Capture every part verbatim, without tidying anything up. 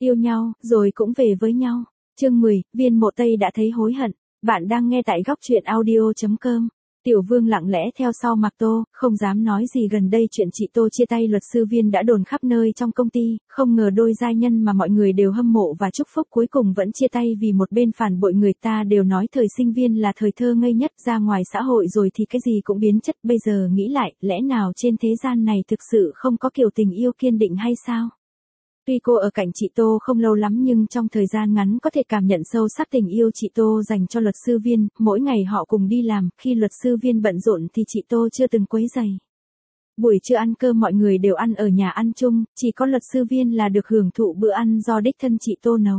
Yêu nhau, rồi cũng về với nhau. Chương mười, Viên Mộ Tây đã thấy hối hận. Bạn đang nghe tại góc truyện audio chấm com. Tiểu Vương lặng lẽ theo sau Mạc Tô, không dám nói gì. Gần đây chuyện chị Tô chia tay luật sư Viên đã đồn khắp nơi trong công ty, không ngờ đôi giai nhân mà mọi người đều hâm mộ và chúc phúc cuối cùng vẫn chia tay vì một bên phản bội. Người ta đều nói thời sinh viên là thời thơ ngây nhất, ra ngoài xã hội rồi thì cái gì cũng biến chất. Bây giờ nghĩ lại, lẽ nào trên thế gian này thực sự không có kiểu tình yêu kiên định hay sao? Tuy cô ở cạnh chị Tô không lâu lắm nhưng trong thời gian ngắn có thể cảm nhận sâu sắc tình yêu chị Tô dành cho luật sư Viên. Mỗi ngày họ cùng đi làm, khi luật sư Viên bận rộn thì chị Tô chưa từng quấy rầy. Buổi trưa ăn cơm mọi người đều ăn ở nhà ăn chung, chỉ có luật sư Viên là được hưởng thụ bữa ăn do đích thân chị Tô nấu.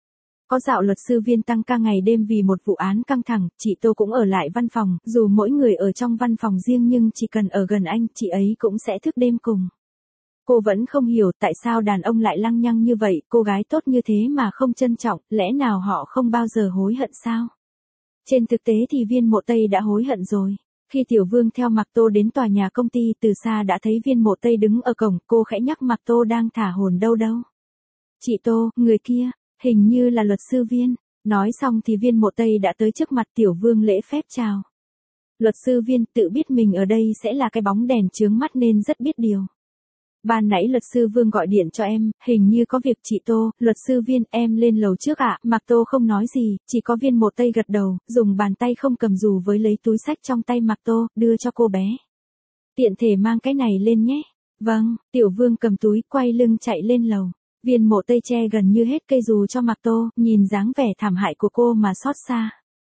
Có dạo luật sư Viên tăng ca ngày đêm vì một vụ án căng thẳng, chị Tô cũng ở lại văn phòng, dù mỗi người ở trong văn phòng riêng nhưng chỉ cần ở gần anh, chị ấy cũng sẽ thức đêm cùng. Cô vẫn không hiểu tại sao đàn ông lại lăng nhăng như vậy, cô gái tốt như thế mà không trân trọng, lẽ nào họ không bao giờ hối hận sao? Trên thực tế thì Viên Mộ Tây đã hối hận rồi. Khi Tiểu Vương theo Mạc Tô đến tòa nhà công ty, từ xa đã thấy Viên Mộ Tây đứng ở cổng, cô khẽ nhắc Mạc Tô đang thả hồn đâu đâu. Chị Tô, người kia, hình như là luật sư Viên. Nói xong thì Viên Mộ Tây đã tới trước mặt Tiểu Vương lễ phép chào. Luật sư Viên tự biết mình ở đây sẽ là cái bóng đèn chướng mắt nên rất biết điều. Ban nãy luật sư Vương gọi điện cho em, hình như có việc. Chị Tô, luật sư Viên, em lên lầu trước ạ. À? Mạc Tô không nói gì, chỉ có Viên Mộ Tây gật đầu, dùng bàn tay không cầm dù với lấy túi xách trong tay Mạc Tô, đưa cho cô bé. Tiện thể mang cái này lên nhé. Vâng, Tiểu Vương cầm túi, quay lưng chạy lên lầu. Viên Mộ Tây che gần như hết cây dù cho Mạc Tô, nhìn dáng vẻ thảm hại của cô mà xót xa.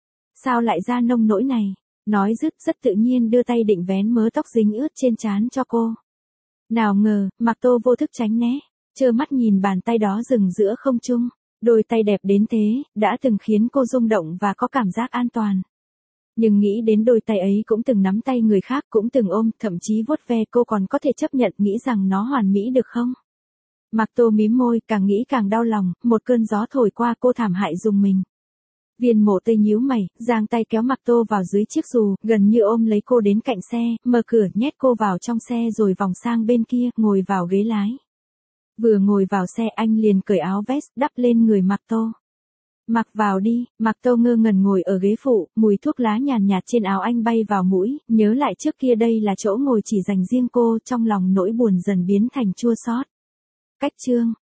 Sao lại ra nông nỗi này? Nói dứt rất tự nhiên đưa tay định vén mớ tóc dính ướt trên trán cho cô. Nào ngờ, Mạc Tô vô thức tránh né, trơ mắt nhìn bàn tay đó dừng giữa không trung. Đôi tay đẹp đến thế, đã từng khiến cô rung động và có cảm giác an toàn. Nhưng nghĩ đến đôi tay ấy cũng từng nắm tay người khác, cũng từng ôm, thậm chí vuốt ve, cô còn có thể chấp nhận, nghĩ rằng nó hoàn mỹ được không? Mạc Tô mím môi, càng nghĩ càng đau lòng, một cơn gió thổi qua cô thảm hại rùng mình. Viên Mộ Tây nhíu mày, giang tay kéo Mạc Tô vào dưới chiếc dù, gần như ôm lấy cô đến cạnh xe, mở cửa nhét cô vào trong xe rồi vòng sang bên kia, ngồi vào ghế lái. Vừa ngồi vào xe anh liền cởi áo vest, đắp lên người Mạc Tô. Mặc vào đi. Mạc Tô ngơ ngẩn ngồi ở ghế phụ, mùi thuốc lá nhàn nhạt trên áo anh bay vào mũi, nhớ lại trước kia đây là chỗ ngồi chỉ dành riêng cô, trong lòng nỗi buồn dần biến thành chua xót. Cách chương.